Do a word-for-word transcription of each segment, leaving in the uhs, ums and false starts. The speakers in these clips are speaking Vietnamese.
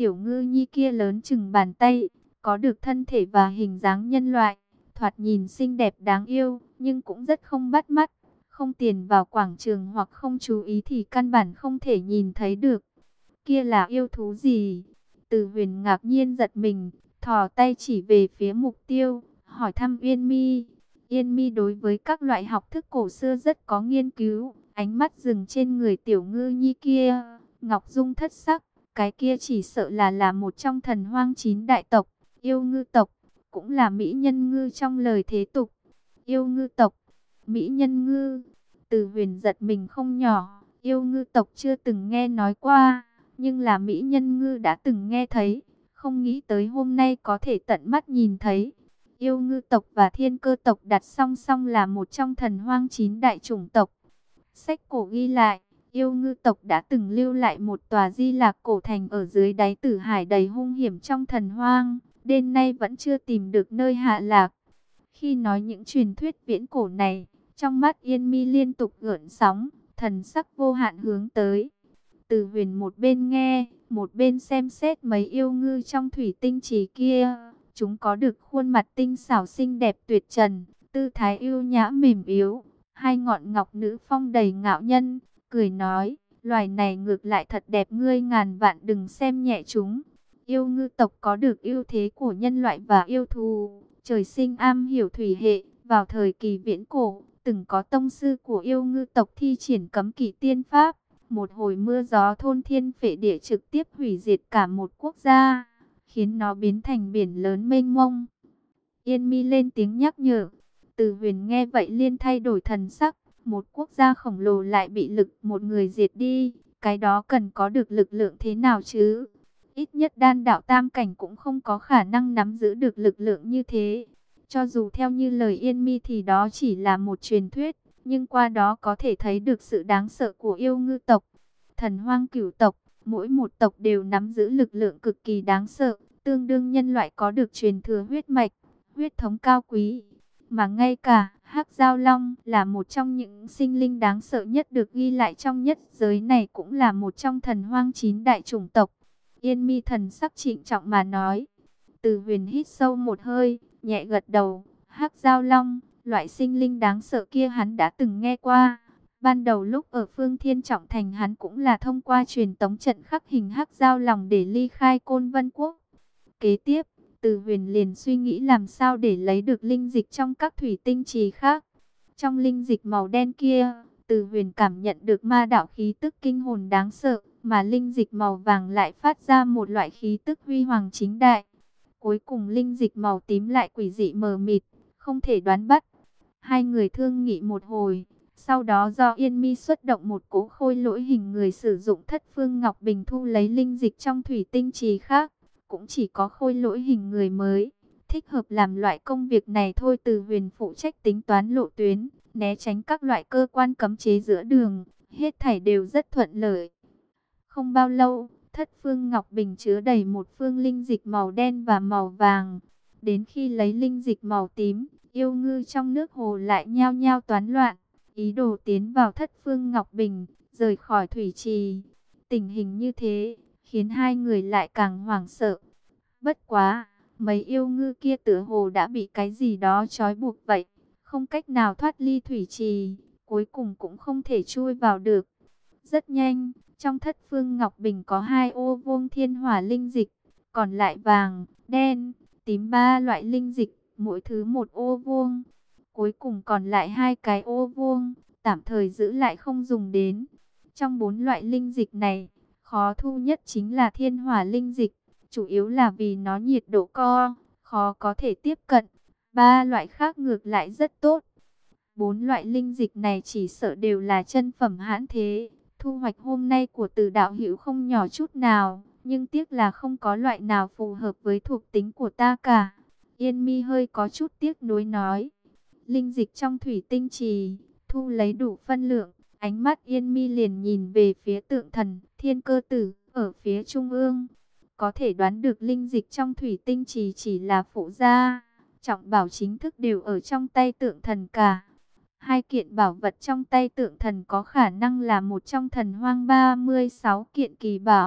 tiểu ngư nhi kia lớn chừng bàn tay, có được thân thể và hình dáng nhân loại, thoạt nhìn xinh đẹp đáng yêu, nhưng cũng rất không bắt mắt. Không tiền vào quảng trường hoặc không chú ý thì căn bản không thể nhìn thấy được. Kia là yêu thú gì? Từ Huyền ngạc nhiên giật mình, thò tay chỉ về phía mục tiêu, hỏi thăm Yên Mi. Yên Mi đối với các loại học thức cổ xưa rất có nghiên cứu, ánh mắt dừng trên người tiểu ngư nhi kia, ngọc dung thất sắc, cái kia chỉ sợ là là một trong thần hoang chín đại tộc, yêu ngư tộc, cũng là mỹ nhân ngư trong lời thế tục. Yêu ngư tộc, mỹ nhân ngư, Từ Huyền giật mình không nhỏ, yêu ngư tộc chưa từng nghe nói qua, nhưng là mỹ nhân ngư đã từng nghe thấy, không nghĩ tới hôm nay có thể tận mắt nhìn thấy. Yêu ngư tộc và thiên cơ tộc đặt song song là một trong thần hoang chín đại chủng tộc. Sách cổ ghi lại, yêu ngư tộc đã từng lưu lại một tòa di lạc cổ thành ở dưới đáy tử hải đầy hung hiểm trong thần hoang, đến nay vẫn chưa tìm được nơi hạ lạc. Khi nói những truyền thuyết viễn cổ này, trong mắt Yên Mi liên tục gợn sóng, thần sắc vô hạn hướng tới. Từ Huyền một bên nghe, một bên xem xét mấy yêu ngư trong thủy tinh trì kia. Chúng có được khuôn mặt tinh xảo xinh đẹp tuyệt trần, tư thái yêu nhã mềm yếu, hai ngọn ngọc nữ phong đầy ngạo nhân, cười nói, loài này ngược lại thật đẹp, ngươi ngàn vạn đừng xem nhẹ chúng. Yêu ngư tộc có được ưu thế của nhân loại và yêu thú, trời sinh am hiểu thủy hệ, vào thời kỳ viễn cổ, từng có tông sư của yêu ngư tộc thi triển cấm kỵ tiên pháp, một hồi mưa gió thôn thiên phệ địa trực tiếp hủy diệt cả một quốc gia, khiến nó biến thành biển lớn mênh mông. Yên Mi lên tiếng nhắc nhở. Từ Huyền nghe vậy liên thay đổi thần sắc, một quốc gia khổng lồ lại bị lực một người diệt đi, cái đó cần có được lực lượng thế nào chứ? Ít nhất đan đạo tam cảnh cũng không có khả năng nắm giữ được lực lượng như thế. Cho dù theo như lời Yên Mi thì đó chỉ là một truyền thuyết, nhưng qua đó có thể thấy được sự đáng sợ của yêu ngư tộc. Thần hoang cửu tộc, mỗi một tộc đều nắm giữ lực lượng cực kỳ đáng sợ, tương đương nhân loại có được truyền thừa huyết mạch, huyết thống cao quý. Mà ngay cả Hắc Giao Long là một trong những sinh linh đáng sợ nhất được ghi lại trong nhất giới này, cũng là một trong thần hoang chín đại chủng tộc. Yên Mi thần sắc trịnh trọng mà nói. Từ Huyền hít sâu một hơi, nhẹ gật đầu. Hắc Giao Long, loại sinh linh đáng sợ kia hắn đã từng nghe qua. Ban đầu lúc ở Phương Thiên Trọng Thành, hắn cũng là thông qua truyền tống trận khắc hình Hắc Giao Long để ly khai Côn Vân Quốc. Kế tiếp, Từ Huyền liền suy nghĩ làm sao để lấy được linh dịch trong các thủy tinh trì khác. Trong linh dịch màu đen kia, Từ Huyền cảm nhận được ma đạo khí tức kinh hồn đáng sợ, mà linh dịch màu vàng lại phát ra một loại khí tức huy hoàng chính đại. Cuối cùng linh dịch màu tím lại quỷ dị mờ mịt, không thể đoán bắt. Hai người thương nghị một hồi, sau đó do Yên Mi xuất động một cỗ khôi lỗi hình người sử dụng Thất Phương Ngọc Bình thu lấy linh dịch trong thủy tinh trì khác. Cũng chỉ có khôi lỗi hình người mới thích hợp làm loại công việc này thôi. Từ Huyền phụ trách tính toán lộ tuyến, né tránh các loại cơ quan cấm chế giữa đường, hết thảy đều rất thuận lợi. Không bao lâu, Thất Phương Ngọc Bình chứa đầy một phương linh dịch màu đen và màu vàng. Đến khi lấy linh dịch màu tím, yêu ngư trong nước hồ lại nhao nhao toán loạn, ý đồ tiến vào Thất Phương Ngọc Bình, rời khỏi thủy trì. Tình hình như thế khiến hai người lại càng hoảng sợ. Bất quá, mấy yêu ngư kia tựa hồ đã bị cái gì đó trói buộc vậy, không cách nào thoát ly thủy trì, cuối cùng cũng không thể chui vào được. Rất nhanh, trong Thất Phương Ngọc Bình có hai ô vuông thiên hỏa linh dịch, còn lại vàng, đen, tím ba loại linh dịch, mỗi thứ một ô vuông. Cuối cùng còn lại hai cái ô vuông, tạm thời giữ lại không dùng đến. Trong bốn loại linh dịch này, khó thu nhất chính là thiên hỏa linh dịch, chủ yếu là vì nó nhiệt độ cao, khó có thể tiếp cận. Ba loại khác ngược lại rất tốt. Bốn loại linh dịch này chỉ sợ đều là chân phẩm hãn thế. Thu hoạch hôm nay của Từ đạo hữu không nhỏ chút nào, nhưng tiếc là không có loại nào phù hợp với thuộc tính của ta cả. Yên Mi hơi có chút tiếc nuối nói. Linh dịch trong thủy tinh trì, thu lấy đủ phân lượng, ánh mắt Yên Mi liền nhìn về phía tượng thần Thiên Cơ Tử ở phía trung ương. Có thể đoán được linh dịch trong thủy tinh trì chỉ là phụ gia, trọng bảo chính thức đều ở trong tay tượng thần cả. Hai kiện bảo vật trong tay tượng thần có khả năng là một trong thần hoang ba mươi sáu kiện kỳ bảo,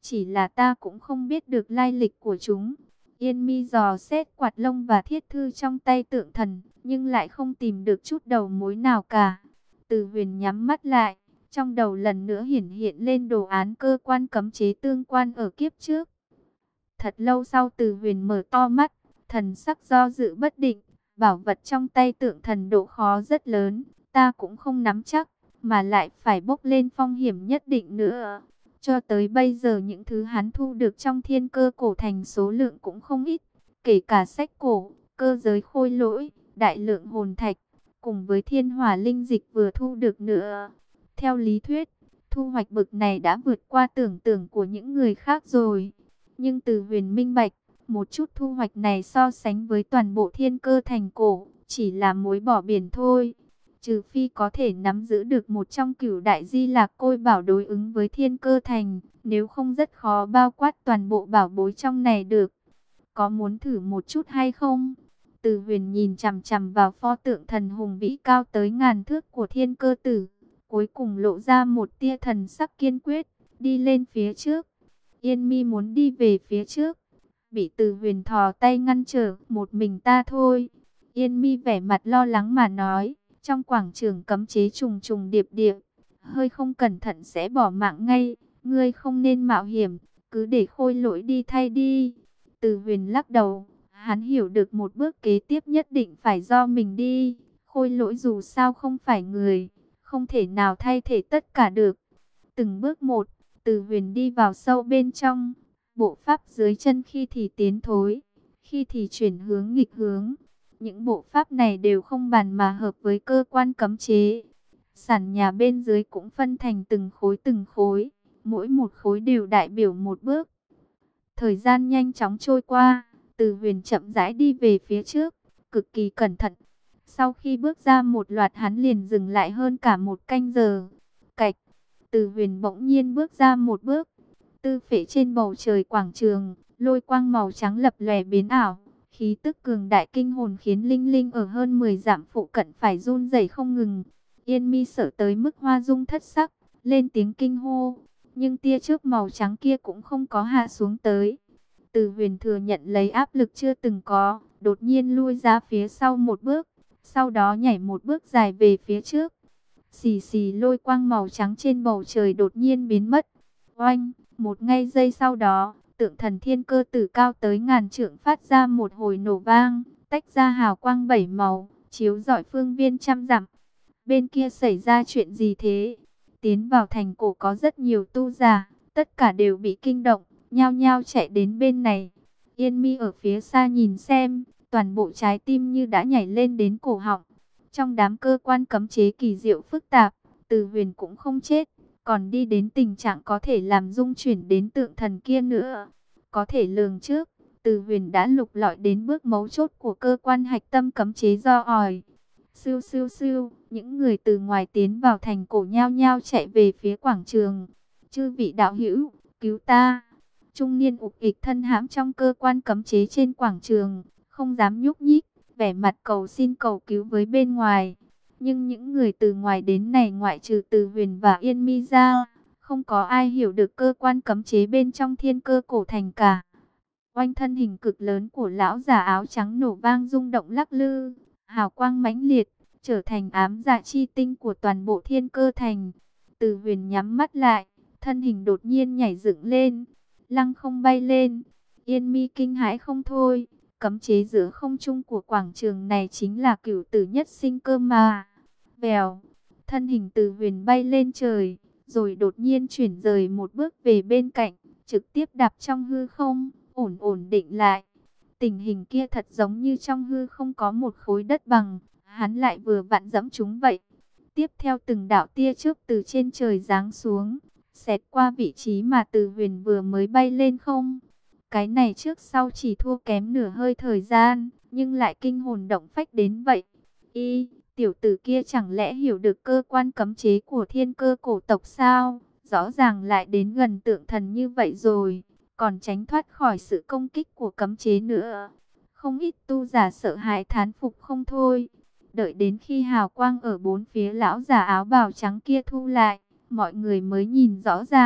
chỉ là ta cũng không biết được lai lịch của chúng. Yên Mi dò xét quạt lông và thiết thư trong tay Tượng Thần, nhưng lại không tìm được chút đầu mối nào cả. Từ Huyền nhắm mắt lại, trong đầu lần nữa hiển hiện lên đồ án cơ quan cấm chế tương quan ở kiếp trước. Thật lâu sau Từ Huyền mở to mắt, thần sắc do dự bất định, bảo vật trong tay Tượng Thần độ khó rất lớn, ta cũng không nắm chắc, mà lại phải bốc lên phong hiểm nhất định nữa. Cho tới bây giờ những thứ hắn thu được trong Thiên Cơ Cổ Thành số lượng cũng không ít, kể cả sách cổ, cơ giới khôi lỗi, đại lượng hồn thạch, cùng với thiên hỏa linh dịch vừa thu được nữa. Theo lý thuyết, thu hoạch bực này đã vượt qua tưởng tượng của những người khác rồi. Nhưng Từ Huyền minh bạch, một chút thu hoạch này so sánh với toàn bộ Thiên Cơ Thành cổ, chỉ là muối bỏ biển thôi. Trừ phi có thể nắm giữ được một trong cửu đại di lạc côi bảo đối ứng với Thiên Cơ Thành, nếu không rất khó bao quát toàn bộ bảo bối trong này được. Có muốn thử một chút hay không? Từ Huyền nhìn chằm chằm vào pho tượng thần hùng vĩ cao tới ngàn thước của Thiên Cơ Tử, cuối cùng lộ ra một tia thần sắc kiên quyết, đi lên phía trước. Yên Mi muốn đi về phía trước, bị Từ Huyền thò tay ngăn trở. Một mình ta thôi. Yên Mi vẻ mặt lo lắng mà nói. Trong quảng trường cấm chế trùng trùng điệp điệp, hơi không cẩn thận sẽ bỏ mạng ngay. Ngươi không nên mạo hiểm, cứ để khôi lỗi đi thay đi. Từ Huyền lắc đầu, hắn hiểu được một bước kế tiếp nhất định phải do mình đi. Khôi lỗi dù sao không phải người, không thể nào thay thế tất cả được. Từng bước một, Từ Huyền đi vào sâu bên trong, bộ pháp dưới chân khi thì tiến thối, khi thì chuyển hướng nghịch hướng. Những bộ pháp này đều không bàn mà hợp với cơ quan cấm chế. Sàn nhà bên dưới cũng phân thành từng khối từng khối, mỗi một khối đều đại biểu một bước. Thời gian nhanh chóng trôi qua, Từ Huyền chậm rãi đi về phía trước, cực kỳ cẩn thận. Sau khi bước ra một loạt hắn liền dừng lại hơn cả một canh giờ. Cạch, Từ Huyền bỗng nhiên bước ra một bước. Tư phệ trên bầu trời quảng trường, lôi quang màu trắng lập lòe biến ảo. Khí tức cường đại kinh hồn khiến linh linh ở hơn mười dặm phụ cận phải run rẩy không ngừng. Yên Mi sợ tới mức hoa dung thất sắc, lên tiếng kinh hô. Nhưng tia chớp màu trắng kia cũng không có hạ xuống tới. Từ Huyền thừa nhận lấy áp lực chưa từng có, đột nhiên lui ra phía sau một bước, sau đó nhảy một bước dài về phía trước. Xì xì, lôi quang màu trắng trên bầu trời đột nhiên biến mất. Oanh, một ngay giây sau đó, tượng thần Thiên Cơ Tử cao tới ngàn trượng phát ra một hồi nổ vang, tách ra hào quang bảy màu, chiếu rọi phương viên trăm dặm. Bên kia xảy ra chuyện gì thế? Tiến vào thành cổ có rất nhiều tu giả, tất cả đều bị kinh động, nhao nhao chạy đến bên này. Yên Mi ở phía xa nhìn xem, toàn bộ trái tim như đã nhảy lên đến cổ họng. Trong đám cơ quan cấm chế kỳ diệu phức tạp, Từ Huyền cũng không chết, còn đi đến tình trạng có thể làm dung chuyển đến tượng thần kia nữa. Có thể lường trước, Từ Huyền đã lục lọi đến bước mấu chốt của cơ quan hạch tâm cấm chế do ỏi. Siêu siêu siêu, những người từ ngoài tiến vào thành cổ nhao nhao chạy về phía quảng trường. Chư vị đạo hữu, cứu ta! Trung niên ục ịch thân hãm trong cơ quan cấm chế trên quảng trường, không dám nhúc nhích, vẻ mặt cầu xin cầu cứu với bên ngoài. Nhưng những người từ ngoài đến này ngoại trừ Từ Huyền và Yên Mi ra, không có ai hiểu được cơ quan cấm chế bên trong Thiên Cơ Cổ Thành cả. Oanh, thân hình cực lớn của lão già áo trắng nổ vang rung động lắc lư, hào quang mãnh liệt, trở thành ám dạ chi tinh của toàn bộ Thiên Cơ Thành. Từ Huyền nhắm mắt lại, thân hình đột nhiên nhảy dựng lên, lăng không bay lên. Yên Mi kinh hãi không thôi, cấm chế giữa không trung của quảng trường này chính là cửu tử nhất sinh cơ mà. Vèo, thân hình Từ Huyền bay lên trời, rồi đột nhiên chuyển rời một bước về bên cạnh, trực tiếp đạp trong hư không, ổn ổn định lại. Tình hình kia thật giống như trong hư không có một khối đất bằng, hắn lại vừa vặn dẫm chúng vậy. Tiếp theo từng đạo tia chớp từ trên trời giáng xuống, xẹt qua vị trí mà Từ Huyền vừa mới bay lên không. Cái này trước sau chỉ thua kém nửa hơi thời gian, nhưng lại kinh hồn động phách đến vậy. Y, tiểu tử kia chẳng lẽ hiểu được cơ quan cấm chế của Thiên Cơ cổ tộc sao? Rõ ràng lại đến gần tượng thần như vậy rồi, còn tránh thoát khỏi sự công kích của cấm chế nữa. Không ít tu giả sợ hãi thán phục không thôi. Đợi đến khi hào quang ở bốn phía lão già áo bào trắng kia thu lại, mọi người mới nhìn rõ ràng,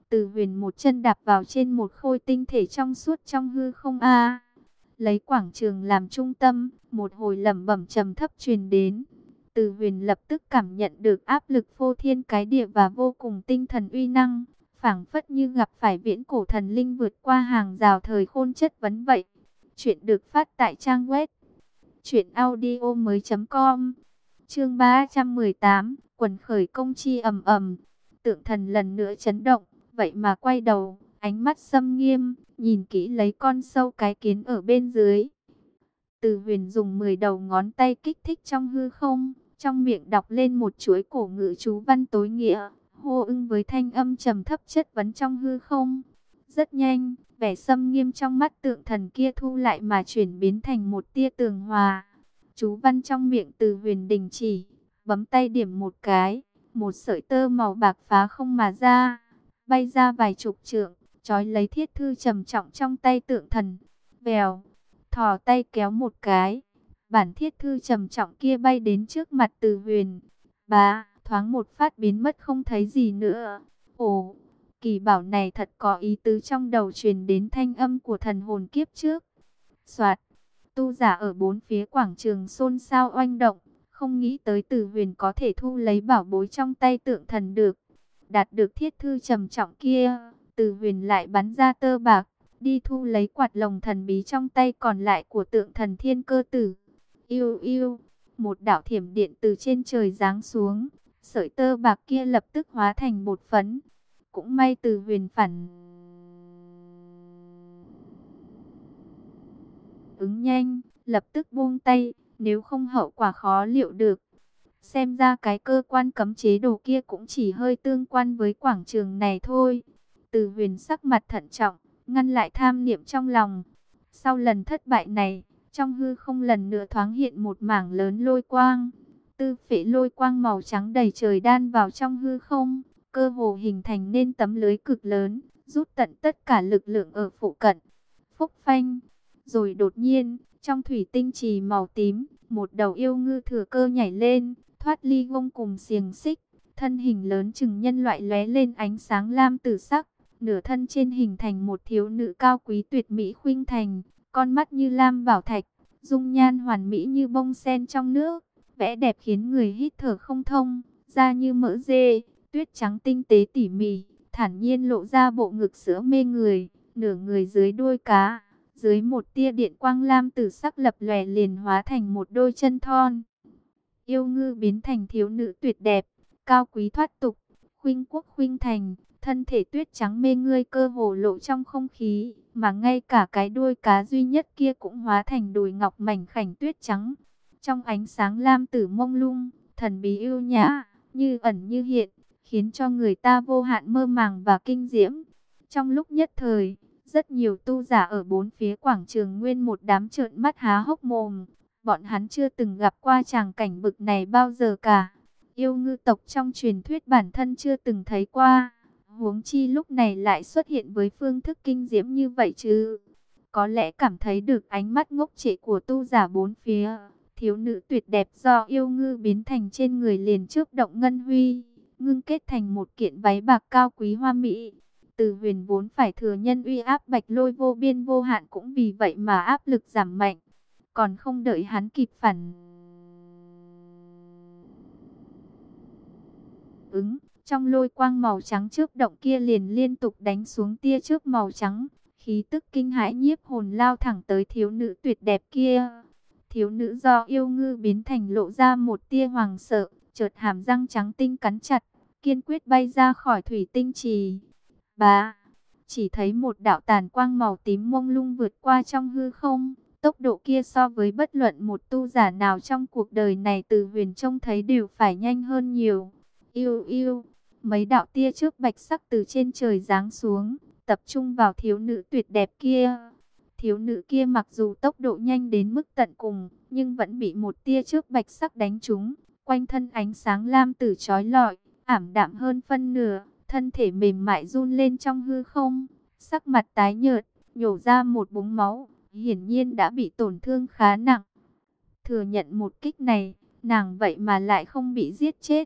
Từ Huyền một chân đạp vào trên một khối tinh thể trong suốt trong hư không a. Lấy quảng trường làm trung tâm, một hồi lẩm bẩm trầm thấp truyền đến. Từ Huyền lập tức cảm nhận được áp lực phô thiên cái địa và vô cùng tinh thần uy năng, phảng phất như gặp phải viễn cổ thần linh vượt qua hàng rào thời khôn chất vấn vậy. Chuyện được phát tại trang web truyện audio mới chấm com. Chương ba trăm mười tám, quần khởi công chi ầm ầm. Tượng thần lần nữa chấn động, vậy mà quay đầu, ánh mắt xâm nghiêm, nhìn kỹ lấy con sâu cái kiến ở bên dưới. Từ Huyền dùng mười đầu ngón tay kích thích trong hư không, trong miệng đọc lên một chuỗi cổ ngữ chú văn tối nghĩa, hô ứng với thanh âm trầm thấp chất vấn trong hư không. Rất nhanh, vẻ xâm nghiêm trong mắt tượng thần kia thu lại mà chuyển biến thành một tia tường hòa. Chú văn trong miệng Từ Huyền đình chỉ, bấm tay điểm một cái, một sợi tơ màu bạc phá không mà ra, bay ra vài chục trượng, trói lấy thiết thư trầm trọng trong tay tượng thần. Vèo, thò tay kéo một cái, bản thiết thư trầm trọng kia bay đến trước mặt Từ Huyền. Bá, thoáng một phát biến mất không thấy gì nữa. Ồ, kỳ bảo này thật có ý tứ, trong đầu truyền đến thanh âm của thần hồn kiếp trước. Soạt, tu giả ở bốn phía quảng trường xôn xao oanh động, không nghĩ tới Từ Huyền có thể thu lấy bảo bối trong tay tượng thần được. Đạt được thiết thư trầm trọng kia, Từ Huyền lại bắn ra tơ bạc, đi thu lấy quạt lồng thần bí trong tay còn lại của tượng thần Thiên Cơ Tử. Yêu yêu, một đạo thiểm điện từ trên trời giáng xuống, sợi tơ bạc kia lập tức hóa thành bột phấn. Cũng may Từ Huyền phản ứng nhanh, lập tức buông tay, nếu không hậu quả khó liệu được. Xem ra cái cơ quan cấm chế đồ kia cũng chỉ hơi tương quan với quảng trường này thôi. Từ Huyền sắc mặt thận trọng, ngăn lại tham niệm trong lòng. Sau lần thất bại này, trong hư không lần nữa thoáng hiện một mảng lớn lôi quang. Tư phệ lôi quang màu trắng đầy trời đan vào trong hư không, cơ hồ hình thành nên tấm lưới cực lớn, rút tận tất cả lực lượng ở phụ cận. Phúc phanh, rồi đột nhiên, trong thủy tinh trì màu tím, một đầu yêu ngư thừa cơ nhảy lên, thoát ly gông cùng xiềng xích, thân hình lớn chừng nhân loại lóe lên ánh sáng lam tử sắc, nửa thân trên hình thành một thiếu nữ cao quý tuyệt mỹ khuynh thành, con mắt như lam bảo thạch, dung nhan hoàn mỹ như bông sen trong nước, vẽ đẹp khiến người hít thở không thông, da như mỡ dê, tuyết trắng tinh tế tỉ mỉ, thản nhiên lộ ra bộ ngực sữa mê người, nửa người dưới đuôi cá, dưới một tia điện quang lam tử sắc lập lòe liền hóa thành một đôi chân thon. Yêu ngư biến thành thiếu nữ tuyệt đẹp, cao quý thoát tục, khuynh quốc khuynh thành, thân thể tuyết trắng mê ngươi cơ hồ lộ trong không khí, mà ngay cả cái đuôi cá duy nhất kia cũng hóa thành đùi ngọc mảnh khảnh tuyết trắng. Trong ánh sáng lam tử mông lung, thần bí yêu nhã, như ẩn như hiện, khiến cho người ta vô hạn mơ màng và kinh diễm. Trong lúc nhất thời, rất nhiều tu giả ở bốn phía quảng trường nguyên một đám trợn mắt há hốc mồm. Bọn hắn chưa từng gặp qua tràng cảnh bực này bao giờ cả. Yêu ngư tộc trong truyền thuyết bản thân chưa từng thấy qua. Huống chi lúc này lại xuất hiện với phương thức kinh diễm như vậy chứ. Có lẽ cảm thấy được ánh mắt ngốc trệ của tu giả bốn phía. Thiếu nữ tuyệt đẹp do yêu ngư biến thành trên người liền chớp động ngân huy, ngưng kết thành một kiện váy bạc cao quý hoa mỹ. Từ Huyền vốn phải thừa nhân uy áp bạch lôi vô biên vô hạn cũng vì vậy mà áp lực giảm mạnh. Còn không đợi hắn kịp phản ứng, trong lôi quang màu trắng chớp động kia liền liên tục đánh xuống tia chớp màu trắng, khí tức kinh hãi nhiếp hồn lao thẳng tới thiếu nữ tuyệt đẹp kia. Thiếu nữ do yêu ngư biến thành lộ ra một tia hoàng sợ, chợt hàm răng trắng tinh cắn chặt, kiên quyết bay ra khỏi thủy tinh trì. Bá, chỉ thấy một đạo tàn quang màu tím mông lung vượt qua trong hư không. Tốc độ kia so với bất luận một tu giả nào trong cuộc đời này Từ Huyền trông thấy đều phải nhanh hơn nhiều. Yêu yêu, mấy đạo tia chớp bạch sắc từ trên trời giáng xuống, tập trung vào thiếu nữ tuyệt đẹp kia. Thiếu nữ kia mặc dù tốc độ nhanh đến mức tận cùng, nhưng vẫn bị một tia chớp bạch sắc đánh trúng, quanh thân ánh sáng lam tử chói lọi, ảm đạm hơn phân nửa, thân thể mềm mại run lên trong hư không, sắc mặt tái nhợt, nhổ ra một búng máu, hiển nhiên đã bị tổn thương khá nặng. Thừa nhận một kích này, nàng vậy mà lại không bị giết chết,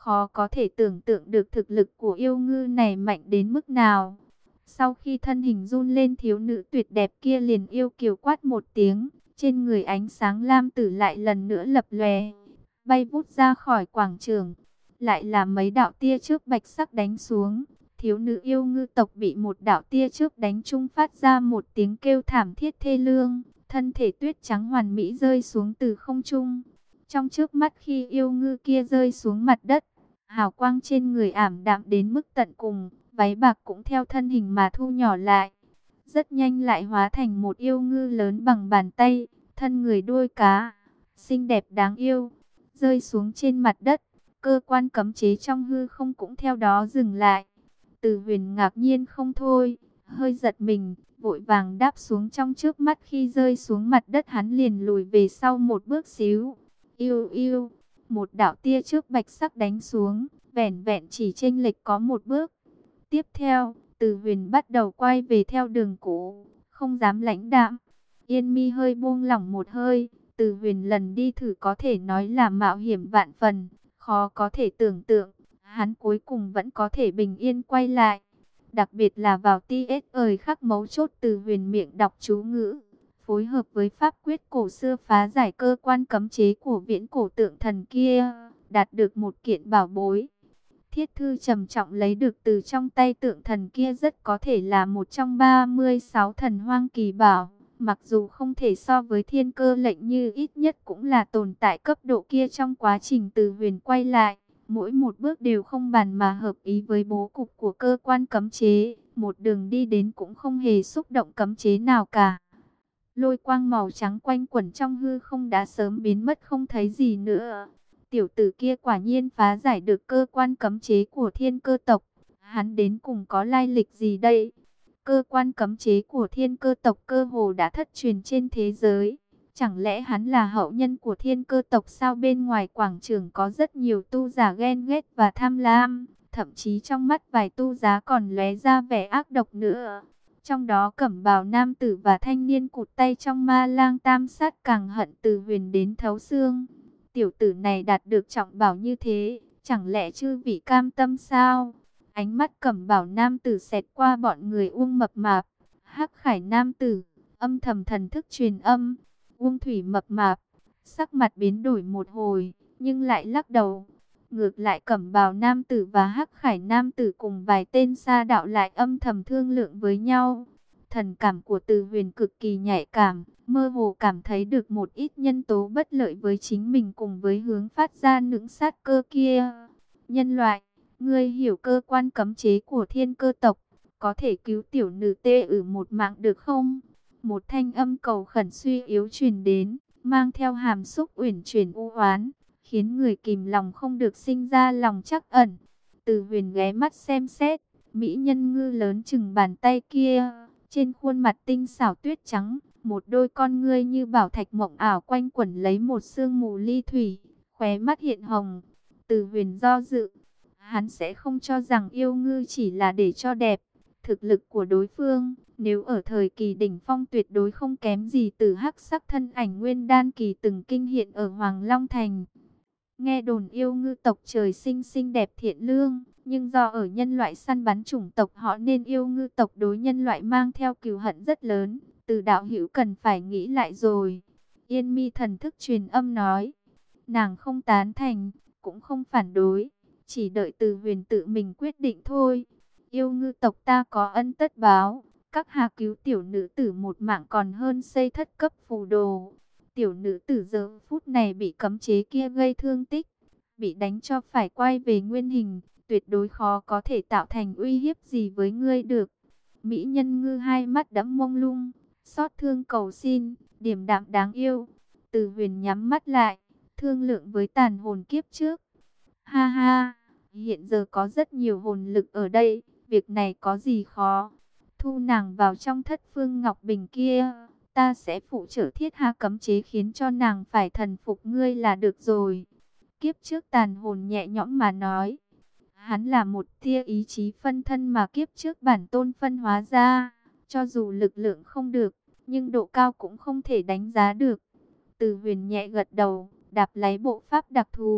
Khó có thể tưởng tượng được thực lực của yêu ngư này mạnh đến mức nào. Sau khi thân hình run lên, thiếu nữ tuyệt đẹp kia liền yêu kiều quát một tiếng. Trên người ánh sáng lam tử lại lần nữa lập lòe, bay vút ra khỏi quảng trường. Lại là mấy đạo tia chớp bạch sắc đánh xuống. Thiếu nữ yêu ngư tộc bị một đạo tia chớp đánh trúng, phát ra một tiếng kêu thảm thiết thê lương. Thân thể tuyết trắng hoàn mỹ rơi xuống từ không trung. Trong trước mắt khi yêu ngư kia rơi xuống mặt đất, hào quang trên người ảm đạm đến mức tận cùng, váy bạc cũng theo thân hình mà thu nhỏ lại. Rất nhanh lại hóa thành một yêu ngư lớn bằng bàn tay, thân người đuôi cá, xinh đẹp đáng yêu, rơi xuống trên mặt đất. Cơ quan cấm chế trong hư không cũng theo đó dừng lại. Từ Huyền ngạc nhiên không thôi, hơi giật mình, vội vàng đáp xuống trong trước mắt. Khi rơi xuống mặt đất, hắn liền lùi về sau một bước xíu. Yêu yêu, một đạo tia chớp bạch sắc đánh xuống, vẻn vẹn chỉ chênh lệch có một bước. Tiếp theo, Từ Huyền bắt đầu quay về theo đường cũ, không dám lãnh đạm. Yên Mi hơi buông lỏng một hơi. Từ Huyền lần đi thử có thể nói là mạo hiểm vạn phần, khó có thể tưởng tượng hắn cuối cùng vẫn có thể bình yên quay lại. Đặc biệt là vào tê ét ơi khắc mấu chốt, Từ Huyền miệng đọc chú ngữ, phối hợp với pháp quyết cổ xưa phá giải cơ quan cấm chế của viễn cổ tượng thần kia, đạt được một kiện bảo bối. Thiết thư trầm trọng lấy được từ trong tay tượng thần kia rất có thể là một trong ba mươi sáu thần hoang kỳ bảo. Mặc dù không thể so với thiên cơ lệnh, như ít nhất cũng là tồn tại cấp độ kia. Trong quá trình Từ Huyền quay lại, mỗi một bước đều không bàn mà hợp ý với bố cục của cơ quan cấm chế. Một đường đi đến cũng không hề xúc động cấm chế nào cả. Lôi quang màu trắng quanh quẩn trong hư không đã sớm biến mất không thấy gì nữa. Tiểu tử kia quả nhiên phá giải được cơ quan cấm chế của thiên cơ tộc. Hắn đến cùng có lai lịch gì đây? Cơ quan cấm chế của thiên cơ tộc cơ hồ đã thất truyền trên thế giới. Chẳng lẽ hắn là hậu nhân của thiên cơ tộc sao? Bên ngoài quảng trường có rất nhiều tu giả ghen ghét và tham lam. Thậm chí trong mắt vài tu giả còn lóe ra vẻ ác độc nữa. Trong đó cẩm bào nam tử và thanh niên cụt tay trong ma lang tam sát càng hận Từ Huyền đến thấu xương. Tiểu tử này đạt được trọng bảo như thế, chẳng lẽ chư vị cam tâm sao? Ánh mắt cẩm bào nam tử xẹt qua bọn người Uông mập mạp. Hắc khải nam tử âm thầm thần thức truyền âm. Uông thủy mập mạp sắc mặt biến đổi một hồi, nhưng lại lắc đầu. Ngược lại cẩm bào nam tử và hắc khải nam tử cùng vài tên sa đạo lại âm thầm thương lượng với nhau. Thần cảm của Từ Huyền cực kỳ nhạy cảm, mơ hồ cảm thấy được một ít nhân tố bất lợi với chính mình cùng với hướng phát ra những sát cơ kia. Nhân loại, ngươi hiểu cơ quan cấm chế của thiên cơ tộc, có thể cứu tiểu nữ tê ử một mạng được không? Một thanh âm cầu khẩn suy yếu truyền đến, mang theo hàm xúc uyển chuyển u oán, khiến người kìm lòng không được sinh ra lòng trắc ẩn. Từ Huyền ghé mắt xem xét, mỹ nhân ngư lớn chừng bàn tay kia, trên khuôn mặt tinh xảo tuyết trắng, một đôi con ngươi như bảo thạch mộng ảo quanh quẩn lấy một sương mù ly thủy, khóe mắt hiện hồng. Từ Huyền do dự, hắn sẽ không cho rằng yêu ngư chỉ là để cho đẹp. Thực lực của đối phương, nếu ở thời kỳ đỉnh phong tuyệt đối không kém gì từ hắc sắc thân ảnh nguyên đan kỳ từng kinh hiện ở Hoàng Long Thành. Nghe đồn yêu ngư tộc trời sinh xinh đẹp thiện lương, nhưng do ở nhân loại săn bắn chủng tộc họ nên yêu ngư tộc đối nhân loại mang theo cừu hận rất lớn. Từ đạo hữu cần phải nghĩ lại rồi. Yên Mi thần thức truyền âm nói. Nàng không tán thành, cũng không phản đối, chỉ đợi Từ Huyền tự mình quyết định thôi. Yêu ngư tộc ta có ân tất báo, các hạ cứu tiểu nữ tử một mạng còn hơn xây thất cấp phù đồ. Tiểu nữ tử giờ phút này bị cấm chế kia gây thương tích, bị đánh cho phải quay về nguyên hình, tuyệt đối khó có thể tạo thành uy hiếp gì với ngươi được. Mỹ nhân ngư hai mắt đẫm mông lung, xót thương cầu xin, điềm đạm đáng yêu. Từ Huyền nhắm mắt lại, thương lượng với tàn hồn kiếp trước. Ha ha, hiện giờ có rất nhiều hồn lực ở đây, việc này có gì khó. Thu nàng vào trong thất phương ngọc bình kia, ta sẽ phụ trợ thiết ha cấm chế khiến cho nàng phải thần phục ngươi là được rồi. Kiếp trước tàn hồn nhẹ nhõm mà nói. Hắn là một tia ý chí phân thân mà kiếp trước bản tôn phân hóa ra. Cho dù lực lượng không được, nhưng độ cao cũng không thể đánh giá được. Từ Huyền nhẹ gật đầu, đạp lấy bộ pháp đặc thù.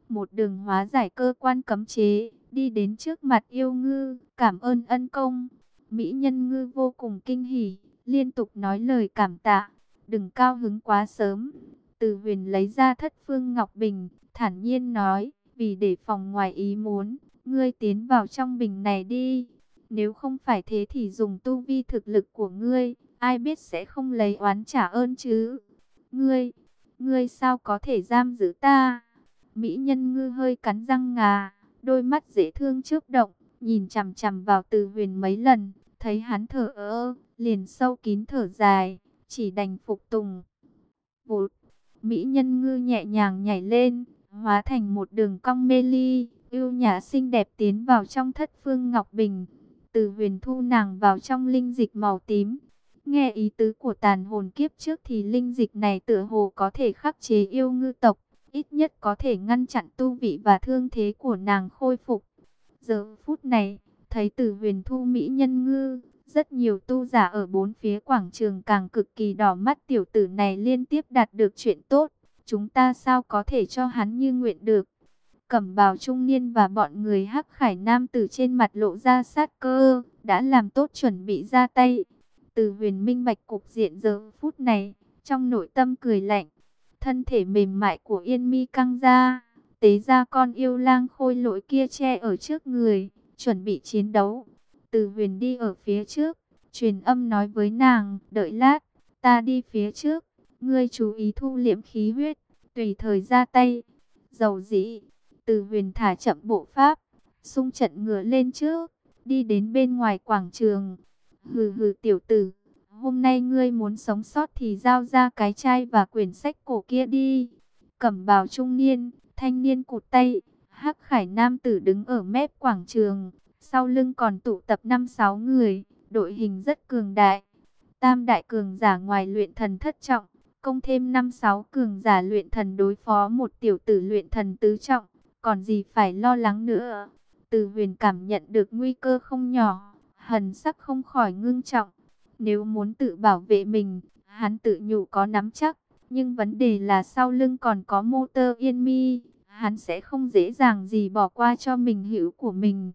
một đường hóa giải cơ quan cấm chế, đi đến trước mặt yêu ngư, cảm ơn ân công. Mỹ nhân ngư vô cùng kinh hỉ, liên tục nói lời cảm tạ. Đừng cao hứng quá sớm. Từ Huyền lấy ra Thất Phương Ngọc Bình, thản nhiên nói, vì để phòng ngoài ý muốn, ngươi tiến vào trong bình này đi. Nếu không phải thế thì dùng tu vi thực lực của ngươi, ai biết sẽ không lấy oán trả ơn chứ. Ngươi, ngươi sao có thể giam giữ ta? Mỹ nhân ngư hơi cắn răng ngà, đôi mắt dễ thương chớp động, nhìn chằm chằm vào Từ Huyền mấy lần, thấy hắn thở ơ, liền sâu kín thở dài, chỉ đành phục tùng. Vụt, Mỹ nhân ngư nhẹ nhàng nhảy lên, hóa thành một đường cong mê ly, ưu nhã xinh đẹp tiến vào trong Thất Phương Ngọc Bình. Từ Huyền thu nàng vào trong linh dịch màu tím. Nghe ý tứ của tàn hồn kiếp trước thì linh dịch này tựa hồ có thể khắc chế yêu ngư tộc, ít nhất có thể ngăn chặn tu vị và thương thế của nàng khôi phục. Giờ phút này, thấy Từ Huyền thu Mỹ nhân ngư, rất nhiều tu giả ở bốn phía quảng trường càng cực kỳ đỏ mắt. Tiểu tử này liên tiếp đạt được chuyện tốt, chúng ta sao có thể cho hắn như nguyện được. Cẩm bào trung niên và bọn người Hắc Khải nam tử trên mặt lộ ra sát cơ, đã làm tốt chuẩn bị ra tay. Từ Huyền minh bạch cục diện giờ phút này, trong nội tâm cười lạnh, thân thể mềm mại của Yên Mi căng ra, tế ra con yêu lang khôi lỗi kia che ở trước người, chuẩn bị chiến đấu. Từ Huyền đi ở phía trước, truyền âm nói với nàng, đợi lát, ta đi phía trước, ngươi chú ý thu liễm khí huyết, tùy thời ra tay. Dầu dĩ, Từ Huyền thả chậm bộ pháp, xung trận ngựa lên trước, đi đến bên ngoài quảng trường. Hừ hừ tiểu tử, hôm nay ngươi muốn sống sót thì giao ra cái chai và quyển sách cổ kia đi. Cẩm bào trung niên, thanh niên cụt tay, Hắc Khải nam tử đứng ở mép quảng trường, sau lưng còn tụ tập năm sáu người, đội hình rất cường đại. Tam đại cường giả ngoài luyện thần thất trọng, công thêm năm sáu cường giả luyện thần đối phó một tiểu tử luyện thần tứ trọng, còn gì phải lo lắng nữa. Từ Huyền cảm nhận được nguy cơ không nhỏ, hần sắc không khỏi ngưng trọng. Nếu muốn tự bảo vệ mình, hắn tự nhủ có nắm chắc, nhưng vấn đề là sau lưng còn có motor Yên Mi, hắn sẽ không dễ dàng gì bỏ qua cho mình hữu của mình.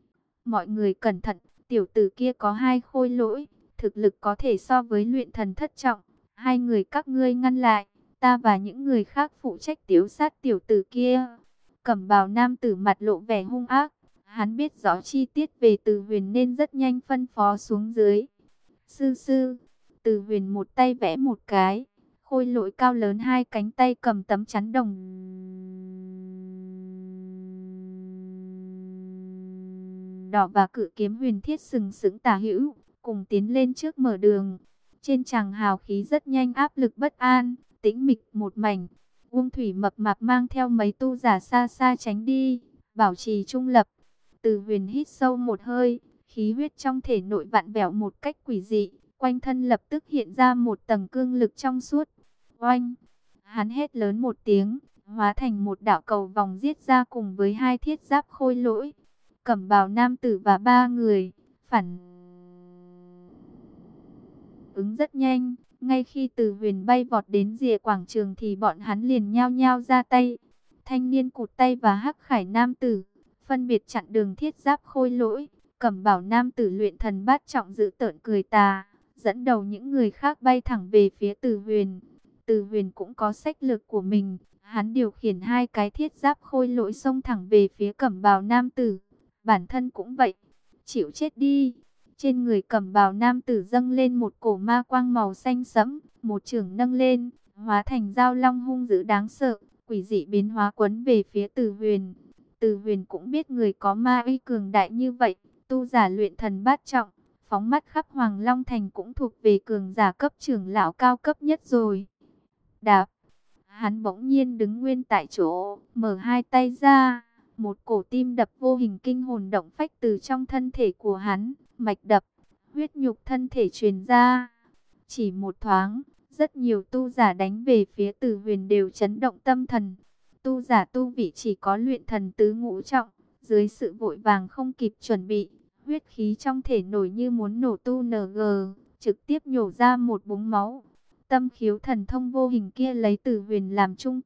Mọi người cẩn thận, tiểu tử kia có hai khôi lỗi, thực lực có thể so với luyện thần thất trọng. Hai người các ngươi ngăn lại, ta và những người khác phụ trách tiếu sát tiểu tử kia. Cẩm bào nam tử mặt lộ vẻ hung ác, hắn biết rõ chi tiết về Từ Huyền nên rất nhanh phân phó xuống dưới. Sư sư, Từ Huyền một tay vẽ một cái, khôi lỗi cao lớn hai cánh tay cầm tấm chắn đồng đỏ và cự kiếm huyền thiết sừng sững tả hữu, cùng tiến lên trước mở đường. Trên tràng hào khí rất nhanh, áp lực bất an, tĩnh mịch một mảnh. Uông Thủy mập mạp mang theo mấy tu giả xa xa tránh đi, bảo trì trung lập. Từ Huyền hít sâu một hơi, khí huyết trong thể nội vặn vẹo một cách quỷ dị, quanh thân lập tức hiện ra một tầng cương lực trong suốt. Oanh! Hắn hét lớn một tiếng, hóa thành một đạo cầu vòng giết ra cùng với hai thiết giáp khôi lỗi. Cẩm bào nam tử và ba người phản ứng rất nhanh, ngay khi Từ Huyền bay vọt đến rìa quảng trường thì bọn hắn liền nhao nhao ra tay. Thanh niên cụt tay và Hắc Khải nam tử phân biệt chặn đường thiết giáp khôi lỗi. Cẩm bào nam tử luyện thần bát trọng giữ tợn cười tà, dẫn đầu những người khác bay thẳng về phía Từ Huyền. Từ Huyền cũng có sách lược của mình, hắn điều khiển hai cái thiết giáp khôi lỗi xông thẳng về phía cẩm bào nam tử. Bản thân cũng vậy, chịu chết đi. Trên người cẩm bào nam tử dâng lên một cổ ma quang màu xanh sẫm, một chưởng nâng lên, hóa thành dao long hung dữ đáng sợ, quỷ dị biến hóa quấn về phía Từ Huyền. Từ Huyền cũng biết người có ma uy cường đại như vậy, tu giả luyện thần bát trọng, phóng mắt khắp Hoàng Long Thành cũng thuộc về cường giả cấp trưởng lão cao cấp nhất rồi. Đạp, hắn bỗng nhiên đứng nguyên tại chỗ, mở hai tay ra, một cổ tim đập vô hình kinh hồn động phách từ trong thân thể của hắn, mạch đập, huyết nhục thân thể truyền ra. Chỉ một thoáng, rất nhiều tu giả đánh về phía Từ Huyền đều chấn động tâm thần. Tu giả tu vị chỉ có luyện thần tứ ngũ trọng, dưới sự vội vàng không kịp chuẩn bị, huyết khí trong thể nổi như muốn nổ tu nở gờ, trực tiếp nhổ ra một búng máu. Tâm khiếu thần thông vô hình kia lấy Từ Huyền làm trung tâm,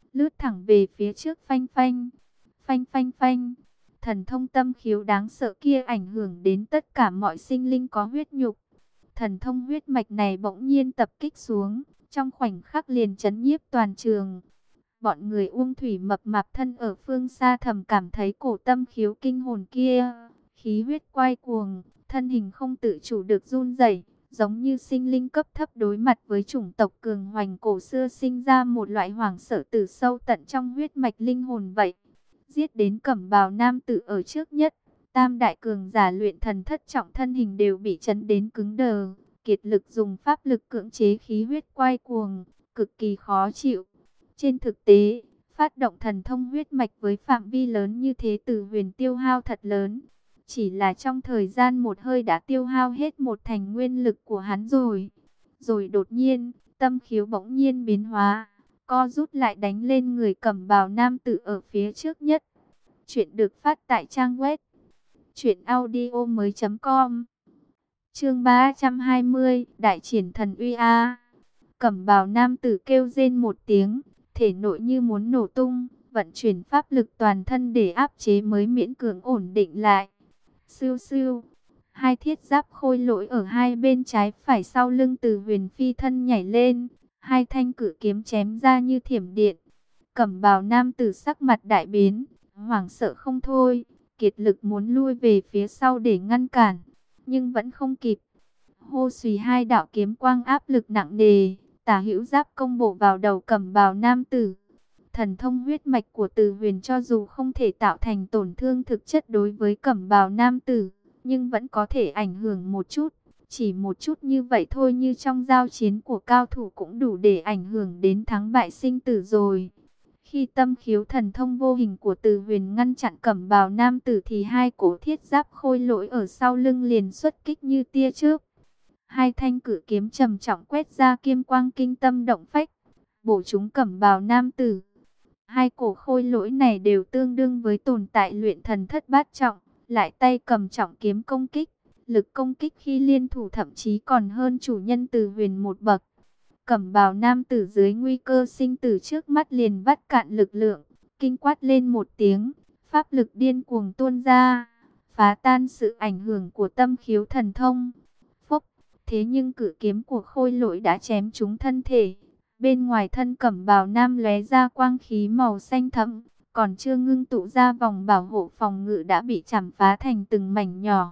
lướt thẳng về phía trước. Phanh phanh, phanh phanh phanh. Thần thông tâm khiếu đáng sợ kia ảnh hưởng đến tất cả mọi sinh linh có huyết nhục. Thần thông huyết mạch này bỗng nhiên tập kích xuống, trong khoảnh khắc liền chấn nhiếp toàn trường. Bọn người Uông Thủy mập mạp thân ở phương xa thầm cảm thấy cổ tâm khiếu kinh hồn kia, khí huyết quay cuồng, thân hình không tự chủ được run rẩy, giống như sinh linh cấp thấp đối mặt với chủng tộc cường hoành cổ xưa sinh ra một loại hoảng sợ từ sâu tận trong huyết mạch linh hồn vậy. Giết đến cẩm bào nam tử ở trước nhất, tam đại cường giả luyện thần thất trọng thân hình đều bị chấn đến cứng đờ, kiệt lực dùng pháp lực cưỡng chế khí huyết quay cuồng, cực kỳ khó chịu. Trên thực tế, phát động thần thông huyết mạch với phạm vi lớn như thế Từ Huyền tiêu hao thật lớn. Chỉ là trong thời gian một hơi đã tiêu hao hết một thành nguyên lực của hắn rồi. Rồi đột nhiên, tâm khiếu bỗng nhiên biến hóa, co rút lại đánh lên người cẩm bào nam tử ở phía trước nhất. Chuyện được phát tại trang web truyện audio mới chấm com. Chương ba trăm hai mươi, Đại triển thần uy a. Cẩm bào nam tử kêu rên một tiếng, thể nội như muốn nổ tung, vận chuyển pháp lực toàn thân để áp chế mới miễn cưỡng ổn định lại. Siêu siêu, hai thiết giáp khôi lỗi ở hai bên trái phải sau lưng Từ Huyền phi thân nhảy lên, hai thanh cử kiếm chém ra như thiểm điện. Cẩm bào nam tử sắc mặt đại biến, hoảng sợ không thôi, kiệt lực muốn lui về phía sau để ngăn cản, nhưng vẫn không kịp. Hô xùy, hai đạo kiếm quang áp lực nặng nề, tả hữu giáp công bổ vào đầu cẩm bào nam tử. Thần thông huyết mạch của Từ Huyền cho dù không thể tạo thành tổn thương thực chất đối với cẩm bào nam tử, nhưng vẫn có thể ảnh hưởng một chút. Chỉ một chút như vậy thôi, như trong giao chiến của cao thủ cũng đủ để ảnh hưởng đến thắng bại sinh tử rồi. Khi tâm khiếu thần thông vô hình của Từ Huyền ngăn chặn cẩm bào nam tử thì hai cổ thiết giáp khôi lỗi ở sau lưng liền xuất kích như tia chớp. Hai thanh cử kiếm trầm trọng quét ra kim quang kinh tâm động phách, bổ trúng cẩm bào nam tử. Hai cổ khôi lỗi này đều tương đương với tồn tại luyện thần thất bát trọng, lại tay cầm trọng kiếm công kích. Lực công kích khi liên thủ thậm chí còn hơn chủ nhân Từ Huyền một bậc. Cẩm bào nam tử dưới nguy cơ sinh tử trước mắt liền vắt cạn lực lượng, kinh quát lên một tiếng, pháp lực điên cuồng tuôn ra, phá tan sự ảnh hưởng của tâm khiếu thần thông. Phốc, thế nhưng cử kiếm của khôi lỗi đã chém trúng thân thể. Bên ngoài thân cẩm bào nam lóe ra quang khí màu xanh thẫm, còn chưa ngưng tụ ra vòng bảo hộ phòng ngự đã bị chảm phá thành từng mảnh nhỏ.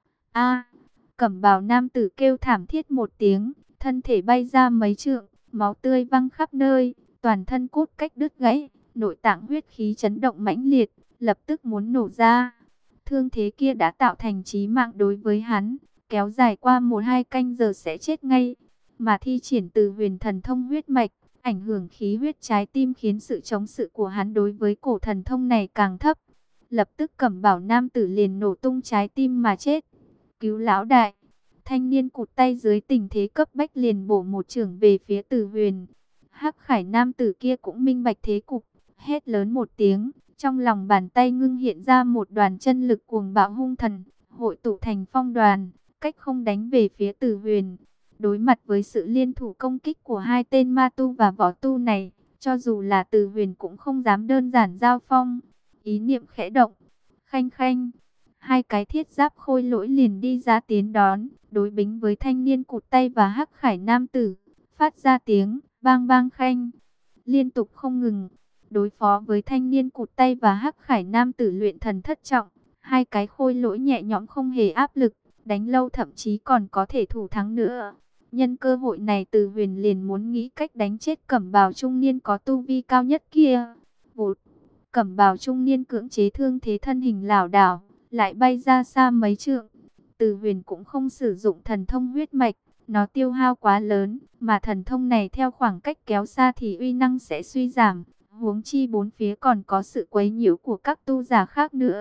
A! Cẩm bào nam tử kêu thảm thiết một tiếng, thân thể bay ra mấy trượng, máu tươi văng khắp nơi, toàn thân cốt cách đứt gãy, nội tạng huyết khí chấn động mãnh liệt, lập tức muốn nổ ra. Thương thế kia đã tạo thành chí mạng đối với hắn, kéo dài qua một hai canh giờ sẽ chết ngay. Mà thi triển Từ Huyền thần thông huyết mạch, ảnh hưởng khí huyết trái tim khiến sự chống cự của hắn đối với cổ thần thông này càng thấp. Lập tức cẩm bào nam tử liền nổ tung trái tim mà chết. Cứu lão đại! Thanh niên cụt tay dưới tình thế cấp bách liền bổ một chưởng về phía Từ Huyền. Hắc Khải nam tử kia cũng minh bạch thế cục, hét lớn một tiếng, trong lòng bàn tay ngưng hiện ra một đoàn chân lực cuồng bạo hung thần, hội tụ thành phong đoàn, cách không đánh về phía Từ Huyền. Đối mặt với sự liên thủ công kích của hai tên ma tu và võ tu này, cho dù là Từ Huyền cũng không dám đơn giản giao phong. Ý niệm khẽ động, khanh khanh, hai cái thiết giáp khôi lỗi liền đi ra tiến đón, đối bính với thanh niên cụt tay và Hắc Khải nam tử, phát ra tiếng bang bang khanh, liên tục không ngừng. Đối phó với thanh niên cụt tay và Hắc Khải nam tử luyện thần thất trọng, hai cái khôi lỗi nhẹ nhõm không hề áp lực, đánh lâu thậm chí còn có thể thủ thắng nữa. Nhân cơ hội này Từ Huyền liền muốn nghĩ cách đánh chết cẩm bào trung niên có tu vi cao nhất kia. Vụt, cẩm bào trung niên cưỡng chế thương thế thân hình lảo đảo, lại bay ra xa mấy trượng. Từ Huyền cũng không sử dụng thần thông huyết mạch, nó tiêu hao quá lớn, mà thần thông này theo khoảng cách kéo xa thì uy năng sẽ suy giảm, huống chi bốn phía còn có sự quấy nhiễu của các tu giả khác nữa.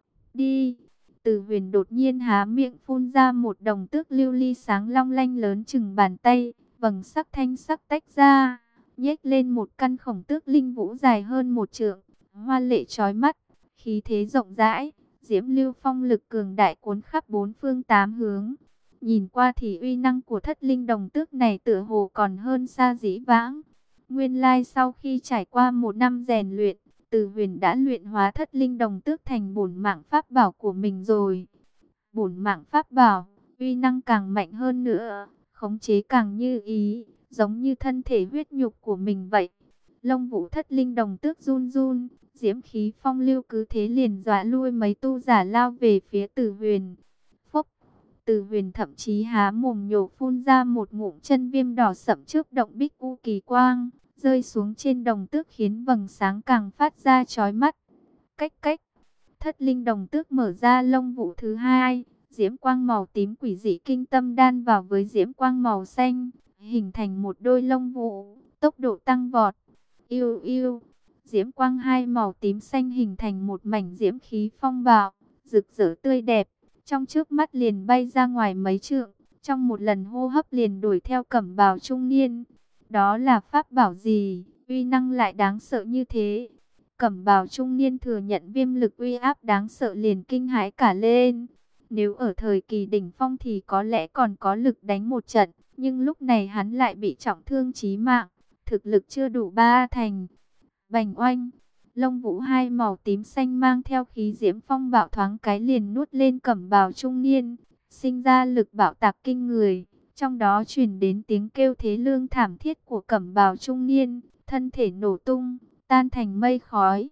Đi! Từ Huyền đột nhiên há miệng phun ra một đồng tước lưu ly sáng long lanh lớn chừng bàn tay, vầng sắc thanh sắc tách ra, nhếch lên một căn khổng tước linh vũ dài hơn một trượng, hoa lệ chói mắt, khí thế rộng rãi, diễm lưu phong lực cường đại cuốn khắp bốn phương tám hướng. Nhìn qua thì uy năng của thất linh đồng tước này tựa hồ còn hơn xa dĩ vãng. Nguyên lai sau khi trải qua một năm rèn luyện, Từ Huyền đã luyện hóa thất linh đồng tước thành bổn mạng pháp bảo của mình rồi. Bổn mạng pháp bảo, uy năng càng mạnh hơn nữa, khống chế càng như ý, giống như thân thể huyết nhục của mình vậy. Lông vũ thất linh đồng tước run run, diễm khí phong lưu cứ thế liền dọa lui mấy tu giả lao về phía Từ Huyền. Phốc, Từ Huyền thậm chí há mồm nhổ phun ra một ngụm chân viêm đỏ sẫm trước động bích u kỳ quang, rơi xuống trên đồng tước khiến vầng sáng càng phát ra chói mắt. Cách cách, thất linh đồng tước mở ra lông vũ thứ hai, diễm quang màu tím quỷ dị kinh tâm đan vào với diễm quang màu xanh, hình thành một đôi lông vũ, tốc độ tăng vọt. Yêu yêu, diễm quang hai màu tím xanh hình thành một mảnh diễm khí phong bạo, rực rỡ tươi đẹp, trong trước mắt liền bay ra ngoài mấy trượng, trong một lần hô hấp liền đuổi theo cẩm bào trung niên. Đó là pháp bảo gì, uy năng lại đáng sợ như thế? Cẩm bào trung niên thừa nhận viêm lực uy áp đáng sợ liền kinh hãi cả lên. Nếu ở thời kỳ đỉnh phong thì có lẽ còn có lực đánh một trận, nhưng lúc này hắn lại bị trọng thương chí mạng, thực lực chưa đủ ba thành. Bành oanh, lông vũ hai màu tím xanh mang theo khí diễm phong bạo thoáng cái liền nuốt lên cẩm bào trung niên, sinh ra lực bạo tạc kinh người. Trong đó truyền đến tiếng kêu thế lương thảm thiết của cẩm bào trung niên, thân thể nổ tung, tan thành mây khói.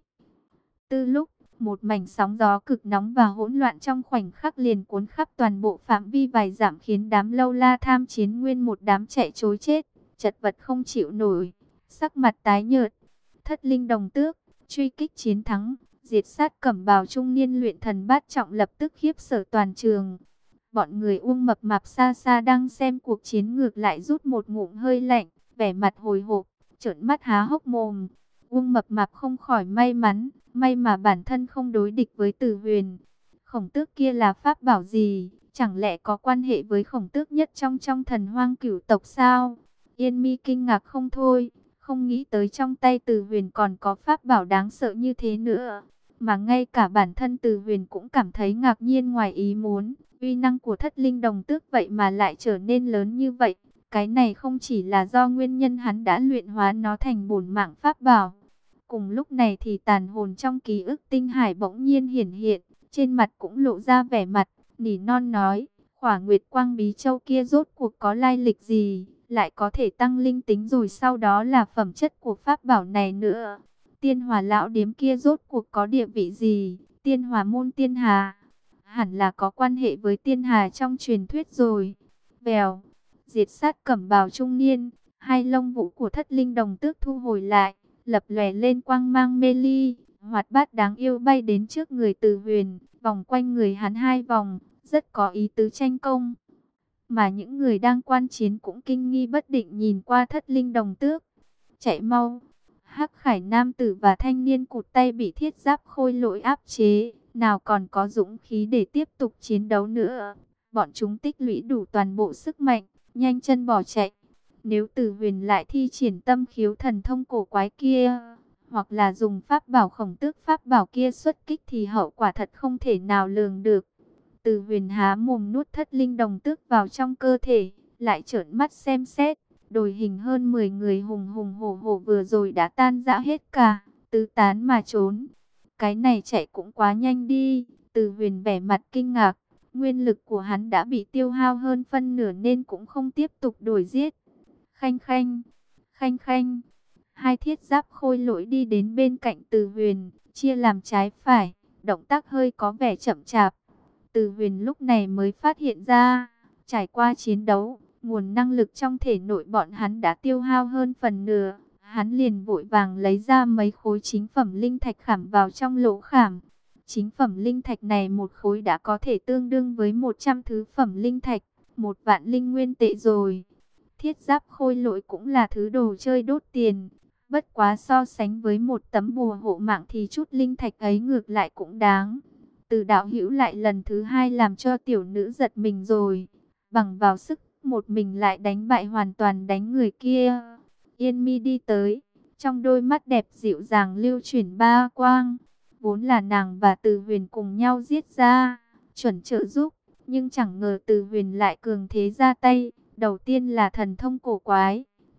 Từ lúc, một mảnh sóng gió cực nóng và hỗn loạn trong khoảnh khắc liền cuốn khắp toàn bộ phạm vi vài dặm, khiến đám lâu la tham chiến nguyên một đám chạy trối chết, chật vật không chịu nổi, sắc mặt tái nhợt. Thất linh đồng tước, truy kích chiến thắng, diệt sát cẩm bào trung niên luyện thần bát trọng lập tức khiếp sợ toàn trường. Bọn người Uông Mập Mạp xa xa đang xem cuộc chiến ngược lại rút một ngụm hơi lạnh, vẻ mặt hồi hộp, trợn mắt há hốc mồm. Uông Mập Mạp không khỏi may mắn, may mà bản thân không đối địch với Từ Huyền. Khổng tước kia là pháp bảo gì? Chẳng lẽ có quan hệ với khổng tước nhất trong trong thần hoang cửu tộc sao? Yên Mi kinh ngạc không thôi, không nghĩ tới trong tay Từ Huyền còn có pháp bảo đáng sợ như thế nữa. Mà ngay cả bản thân Từ Huyền cũng cảm thấy ngạc nhiên ngoài ý muốn. Uy năng của thất linh đồng tước vậy mà lại trở nên lớn như vậy. Cái này không chỉ là do nguyên nhân hắn đã luyện hóa nó thành bổn mạng pháp bảo. Cùng lúc này thì tàn hồn trong ký ức tinh hải bỗng nhiên hiển hiện, trên mặt cũng lộ ra vẻ mặt, nỉ non nói, Khỏa Nguyệt Quang Bí Châu kia rốt cuộc có lai lịch gì, lại có thể tăng linh tính rồi sau đó là phẩm chất của pháp bảo này nữa. Tiên Hòa Lão Điếm kia rốt cuộc có địa vị gì, Tiên Hòa Môn Tiên Hà, hẳn là có quan hệ với Tiên Hà trong truyền thuyết rồi. Vèo, diệt sát cẩm bào trung niên, hai lông vũ của thất linh đồng tước thu hồi lại, lập lòe lên quang mang mê ly, hoạt bát đáng yêu bay đến trước người Từ Huyền, vòng quanh người hắn hai vòng, rất có ý tứ tranh công. Mà những người đang quan chiến cũng kinh nghi bất định nhìn qua thất linh đồng tước. Chạy mau! Hắc Khải nam tử và thanh niên cụt tay bị thiết giáp khôi lỗi áp chế, nào còn có dũng khí để tiếp tục chiến đấu nữa. Bọn chúng tích lũy đủ toàn bộ sức mạnh, nhanh chân bỏ chạy. Nếu Từ Huyền lại thi triển tâm khiếu thần thông cổ quái kia, hoặc là dùng pháp bảo khổng tước pháp bảo kia xuất kích thì hậu quả thật không thể nào lường được. Từ Huyền há mồm nuốt thất linh đồng tước vào trong cơ thể, lại trợn mắt xem xét. Đồi hình hơn mười người hùng hùng hổ hổ vừa rồi đã tan rã hết cả, tứ tán mà trốn. Cái này chạy cũng quá nhanh đi. Từ Huyền vẻ mặt kinh ngạc, nguyên lực của hắn đã bị tiêu hao hơn phân nửa nên cũng không tiếp tục đuổi giết. Khanh khanh, khanh khanh, hai thiết giáp khôi lỗi đi đến bên cạnh Từ Huyền, chia làm trái phải, động tác hơi có vẻ chậm chạp. Từ Huyền lúc này mới phát hiện ra, trải qua chiến đấu, nguồn năng lực trong thể nội bọn hắn đã tiêu hao hơn phần nửa. Hắn liền vội vàng lấy ra mấy khối chính phẩm linh thạch khảm vào trong lỗ khảm. Chính phẩm linh thạch này một khối đã có thể tương đương với một trăm thứ phẩm linh thạch, một vạn linh nguyên tệ rồi. Thiết giáp khôi lỗi cũng là thứ đồ chơi đốt tiền. Bất quá so sánh với một tấm bùa hộ mạng thì chút linh thạch ấy ngược lại cũng đáng. Từ đạo hữu lại lần thứ hai làm cho tiểu nữ giật mình rồi. Bằng vào sức một mình lại đánh bại hoàn toàn đánh người kia. Yên Mi đi tới, trong đôi mắt đẹp dịu dàng lưu chuyển ba quang. Vốn là nàng và Từ Huyền cùng nhau giết ra, chuẩn trợ giúp. Nhưng chẳng ngờ Từ Huyền lại cường thế ra tay. Đầu tiên là thần thông cổ quái,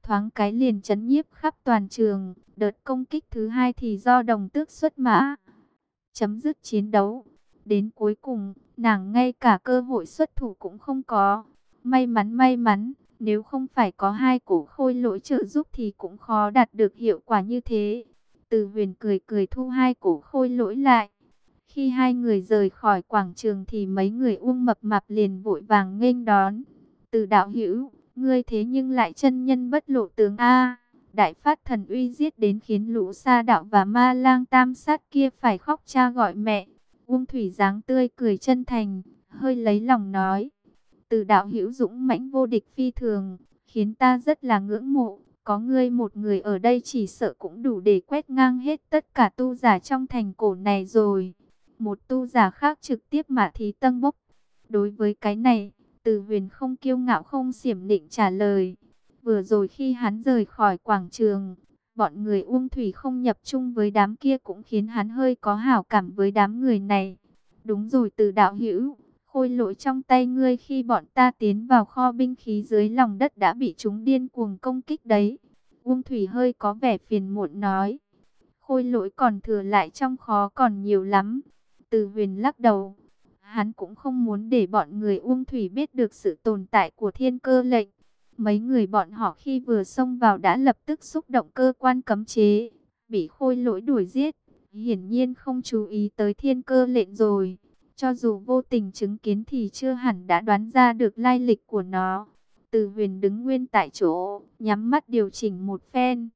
thoáng cái liền chấn nhiếp khắp toàn trường. Đợt công kích thứ hai thì do Đồng Tước xuất mã, chấm dứt chiến đấu. Đến cuối cùng, nàng ngay cả cơ hội xuất thủ cũng không có. May mắn may mắn, nếu không phải có hai cổ khôi lỗi trợ giúp thì cũng khó đạt được hiệu quả như thế. Từ Huyền cười cười thu hai cổ khôi lỗi lại. Khi hai người rời khỏi quảng trường thì mấy người Uông Mập Mạp liền vội vàng nghênh đón. Từ đạo hữu, ngươi thế nhưng lại chân nhân bất lộ tướng a. Đại phát thần uy giết đến khiến lũ sa đạo và ma lang tam sát kia phải khóc cha gọi mẹ. Uông Thủy dáng tươi cười chân thành, hơi lấy lòng nói. Từ đạo hữu dũng mãnh vô địch phi thường, khiến ta rất là ngưỡng mộ. Có ngươi một người ở đây chỉ sợ cũng đủ để quét ngang hết tất cả tu giả trong thành cổ này rồi. Một tu giả khác trực tiếp mạ thí tân bốc. Đối với cái này, Từ Huyền không kiêu ngạo không xiểm nịnh trả lời. Vừa rồi khi hắn rời khỏi quảng trường, bọn người Uông Thủy không nhập chung với đám kia cũng khiến hắn hơi có hảo cảm với đám người này. Đúng rồi Từ đạo hữu, khôi lỗi trong tay ngươi khi bọn ta tiến vào kho binh khí dưới lòng đất đã bị chúng điên cuồng công kích đấy. Uông Thủy hơi có vẻ phiền muộn nói. Khôi lỗi còn thừa lại trong kho còn nhiều lắm. Từ Huyền lắc đầu. Hắn cũng không muốn để bọn người Uông Thủy biết được sự tồn tại của Thiên Cơ lệnh. Mấy người bọn họ khi vừa xông vào đã lập tức xúc động cơ quan cấm chế, bị khôi lỗi đuổi giết. Hiển nhiên không chú ý tới Thiên Cơ lệnh rồi. Cho dù vô tình chứng kiến thì chưa hẳn đã đoán ra được lai lịch của nó. Từ Huyền đứng nguyên tại chỗ, nhắm mắt điều chỉnh một phen.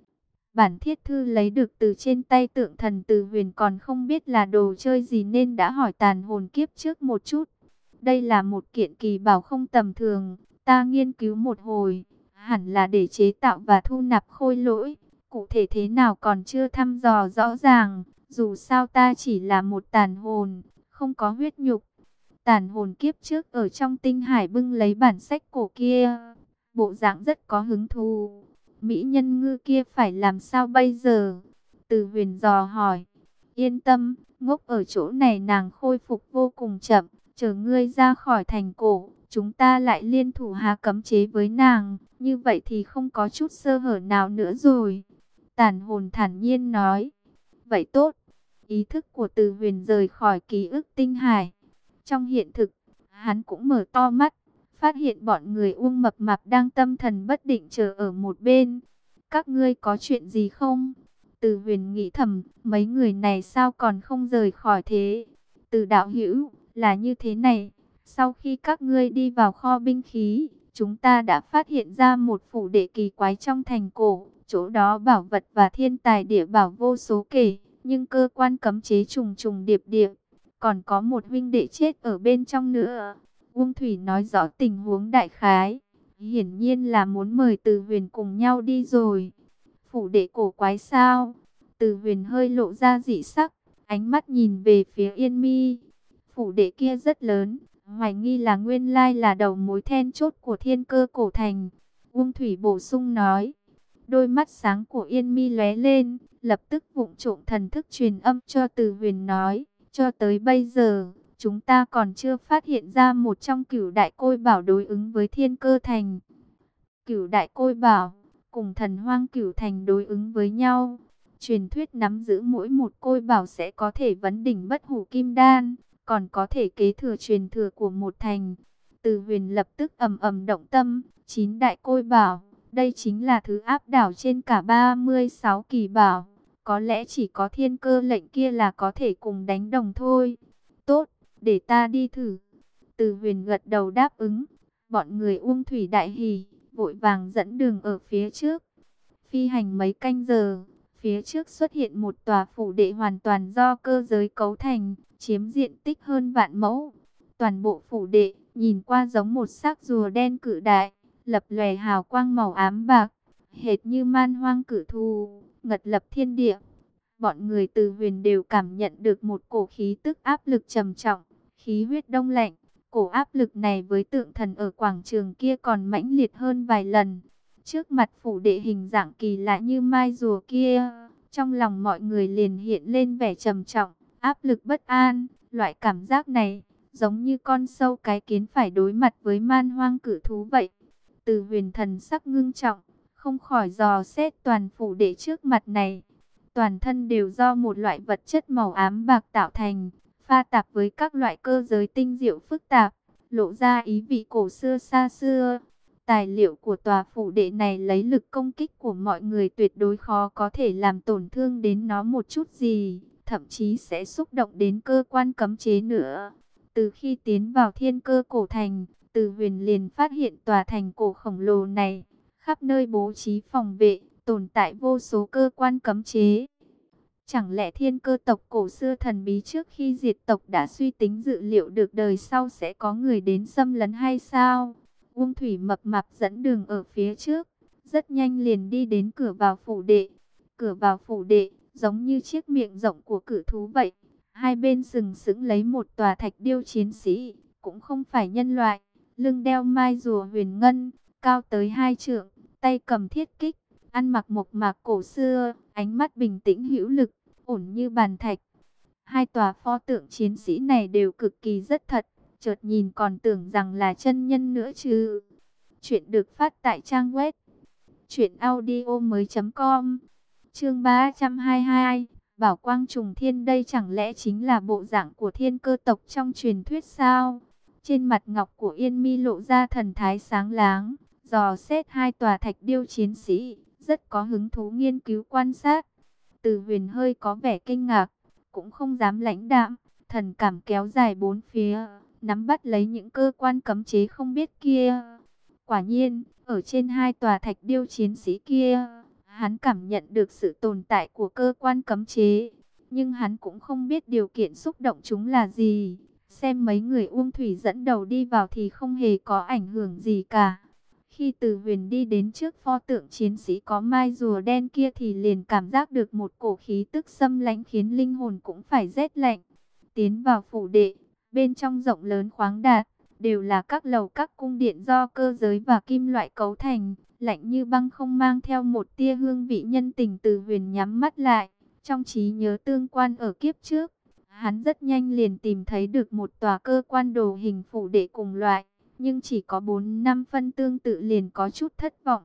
Bản thiết thư lấy được từ trên tay tượng thần Từ Huyền còn không biết là đồ chơi gì nên đã hỏi tàn hồn kiếp trước một chút. Đây là một kiện kỳ bảo không tầm thường, ta nghiên cứu một hồi, hẳn là để chế tạo và thu nạp khôi lỗi. Cụ thể thế nào còn chưa thăm dò rõ ràng, dù sao ta chỉ là một tàn hồn, không có huyết nhục. Tàn hồn kiếp trước ở trong tinh hải bưng lấy bản sách cổ kia, bộ dạng rất có hứng thú. Mỹ nhân ngư kia phải làm sao bây giờ? Từ Huyền dò hỏi. Yên tâm, ngốc ở chỗ này nàng khôi phục vô cùng chậm. Chờ ngươi ra khỏi thành cổ, chúng ta lại liên thủ hạ cấm chế với nàng. Như vậy thì không có chút sơ hở nào nữa rồi. Tàn hồn thản nhiên nói. Vậy tốt. Ý thức của Từ Huyền rời khỏi ký ức tinh hải. Trong hiện thực, hắn cũng mở to mắt. Phát hiện bọn người Uông Mập Mạp đang tâm thần bất định chờ ở một bên. Các ngươi có chuyện gì không? Từ Huyền nghĩ thầm, mấy người này sao còn không rời khỏi thế? Từ đạo hữu, là như thế này. Sau khi các ngươi đi vào kho binh khí, chúng ta đã phát hiện ra một phủ đệ kỳ quái trong thành cổ. Chỗ đó bảo vật và thiên tài địa bảo vô số kể, nhưng cơ quan cấm chế trùng trùng điệp điệp. Còn có một huynh đệ chết ở bên trong nữa. Uông Thủy nói rõ tình huống đại khái. Hiển nhiên là muốn mời Từ Huyền cùng nhau đi rồi. Phủ đệ cổ quái sao? Từ Huyền hơi lộ ra dị sắc, ánh mắt nhìn về phía Yên Mi. Phủ đệ kia rất lớn, hoài nghi là nguyên lai là đầu mối then chốt của Thiên Cơ cổ thành. Uông Thủy bổ sung nói. Đôi mắt sáng của Yên Mi lóe lên, lập tức vụng trộm thần thức truyền âm cho Từ Huyền nói. Cho tới bây giờ, chúng ta còn chưa phát hiện ra một trong cửu đại côi bảo đối ứng với Thiên Cơ thành. Cửu đại côi bảo cùng thần hoang cửu thành đối ứng với nhau. Truyền thuyết nắm giữ mỗi một côi bảo sẽ có thể vấn đỉnh bất hủ kim đan, còn có thể kế thừa truyền thừa của một thành. Từ Huyền lập tức ầm ầm động tâm. Chín đại côi bảo, đây chính là thứ áp đảo trên cả ba mươi sáu kỳ bảo. Có lẽ chỉ có Thiên Cơ lệnh kia là có thể cùng đánh đồng thôi. Tốt, để ta đi thử. Từ Huyền gật đầu đáp ứng. Bọn người Uông Thủy đại hỉ, vội vàng dẫn đường ở phía trước. Phi hành mấy canh giờ, phía trước xuất hiện một tòa phủ đệ hoàn toàn do cơ giới cấu thành, chiếm diện tích hơn vạn mẫu. Toàn bộ phủ đệ nhìn qua giống một xác rùa đen cự đại, lập lòe hào quang màu ám bạc, hệt như man hoang cự thú, ngật lập thiên địa. Bọn người Từ Huyền đều cảm nhận được một cổ khí tức áp lực trầm trọng, khí huyết đông lạnh. Cổ áp lực này với tượng thần ở quảng trường kia còn mãnh liệt hơn vài lần. Trước mặt phủ đệ hình dạng kỳ lạ như mai rùa kia, trong lòng mọi người liền hiện lên vẻ trầm trọng, áp lực bất an. Loại cảm giác này, giống như con sâu cái kiến phải đối mặt với man hoang cử thú vậy. Từ Huyền thần sắc ngưng trọng, không khỏi dò xét toàn phủ đệ trước mặt này. Toàn thân đều do một loại vật chất màu ám bạc tạo thành, pha tạp với các loại cơ giới tinh diệu phức tạp, lộ ra ý vị cổ xưa xa xưa. Tài liệu của tòa phủ đệ này lấy lực công kích của mọi người tuyệt đối khó có thể làm tổn thương đến nó một chút gì, thậm chí sẽ xúc động đến cơ quan cấm chế nữa. Từ khi tiến vào Thiên Cơ cổ thành, Từ Huyền liền phát hiện tòa thành cổ khổng lồ này, khắp nơi bố trí phòng vệ, tồn tại vô số cơ quan cấm chế. Chẳng lẽ Thiên Cơ tộc cổ xưa thần bí trước khi diệt tộc đã suy tính dự liệu được đời sau sẽ có người đến xâm lấn hay sao? Uông Thủy mập mạp dẫn đường ở phía trước, rất nhanh liền đi đến cửa vào phủ đệ. Cửa vào phủ đệ, giống như chiếc miệng rộng của cự thú vậy. Hai bên sừng sững lấy một tòa thạch điêu chiến sĩ, cũng không phải nhân loại, lưng đeo mai rùa huyền ngân, cao tới hai trượng, tay cầm thiết kích, ăn mặc mộc mạc cổ xưa, ánh mắt bình tĩnh hữu lực, ổn như bàn thạch. Hai tòa pho tượng chiến sĩ này đều cực kỳ rất thật, chợt nhìn còn tưởng rằng là chân nhân nữa chứ. Chuyện được phát tại trang web truyện audio mới chấm com. Chương ba trăm hai mươi hai, Bảo quang trùng thiên, đây chẳng lẽ chính là bộ dạng của Thiên Cơ tộc trong truyền thuyết sao? Trên mặt ngọc của Yên Mi lộ ra thần thái sáng láng, dò xét hai tòa thạch điêu chiến sĩ, rất có hứng thú nghiên cứu quan sát. Từ Huyền hơi có vẻ kinh ngạc, cũng không dám lãnh đạm, thần cảm kéo dài bốn phía, nắm bắt lấy những cơ quan cấm chế không biết kia. Quả nhiên, ở trên hai tòa thạch điêu chiến sĩ kia, hắn cảm nhận được sự tồn tại của cơ quan cấm chế, nhưng hắn cũng không biết điều kiện xúc động chúng là gì. Xem mấy người Uông Thủy dẫn đầu đi vào thì không hề có ảnh hưởng gì cả. Khi Từ Huyền đi đến trước pho tượng chiến sĩ có mai rùa đen kia thì liền cảm giác được một cổ khí tức xâm lãnh khiến linh hồn cũng phải rét lạnh. Tiến vào phủ đệ, bên trong rộng lớn khoáng đạt, đều là các lầu các cung điện do cơ giới và kim loại cấu thành, lạnh như băng không mang theo một tia hương vị nhân tình. Từ Huyền nhắm mắt lại, trong trí nhớ tương quan ở kiếp trước, hắn rất nhanh liền tìm thấy được một tòa cơ quan đồ hình phủ đệ cùng loại, nhưng chỉ có bốn năm phân tương tự liền có chút thất vọng.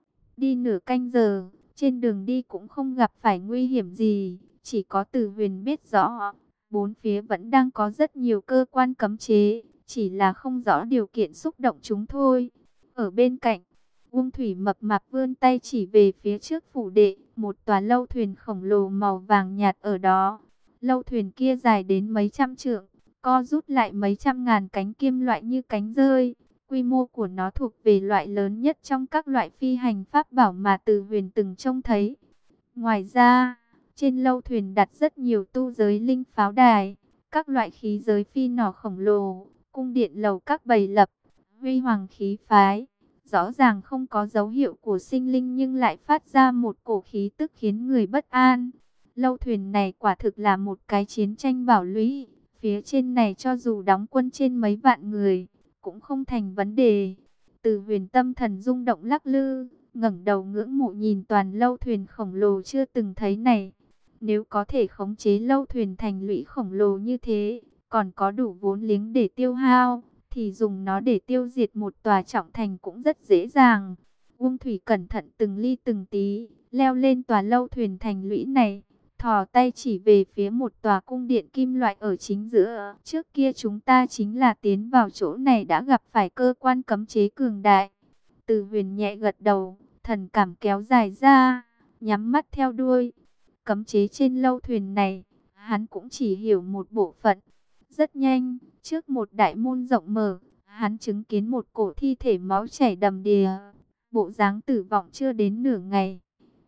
Đi nửa canh giờ, trên đường đi cũng không gặp phải nguy hiểm gì, chỉ có Từ Huyền biết rõ, bốn phía vẫn đang có rất nhiều cơ quan cấm chế, chỉ là không rõ điều kiện xúc động chúng thôi. Ở bên cạnh, Uông Thủy mập mạp vươn tay chỉ về phía trước phủ đệ, một tòa lâu thuyền khổng lồ màu vàng nhạt ở đó. Lâu thuyền kia dài đến mấy trăm trượng, co rút lại mấy trăm ngàn cánh kim loại như cánh rơi. Quy mô của nó thuộc về loại lớn nhất trong các loại phi hành pháp bảo mà Từ Huyền từng trông thấy. Ngoài ra, trên lâu thuyền đặt rất nhiều tu giới linh pháo đài, các loại khí giới phi nỏ khổng lồ, cung điện lầu các bày lập, huy hoàng khí phái. Rõ ràng không có dấu hiệu của sinh linh nhưng lại phát ra một cổ khí tức khiến người bất an. Lâu thuyền này quả thực là một cái chiến tranh bảo lũy, phía trên này cho dù đóng quân trên mấy vạn người, cũng không thành vấn đề. Từ Huyền tâm thần rung động lắc lư, ngẩng đầu ngưỡng mộ nhìn toàn lâu thuyền khổng lồ chưa từng thấy này. Nếu có thể khống chế lâu thuyền thành lũy khổng lồ như thế, còn có đủ vốn liếng để tiêu hao, thì dùng nó để tiêu diệt một tòa trọng thành cũng rất dễ dàng. Uông Thủy cẩn thận từng ly từng tí, leo lên tòa lâu thuyền thành lũy này, thò tay chỉ về phía một tòa cung điện kim loại ở chính giữa. Trước kia chúng ta chính là tiến vào chỗ này đã gặp phải cơ quan cấm chế cường đại. Từ Huyền nhẹ gật đầu, thần cảm kéo dài ra, nhắm mắt theo đuôi. Cấm chế trên lâu thuyền này, hắn cũng chỉ hiểu một bộ phận. Rất nhanh, trước một đại môn rộng mở, hắn chứng kiến một cổ thi thể máu chảy đầm đìa. Bộ dáng tử vong chưa đến nửa ngày,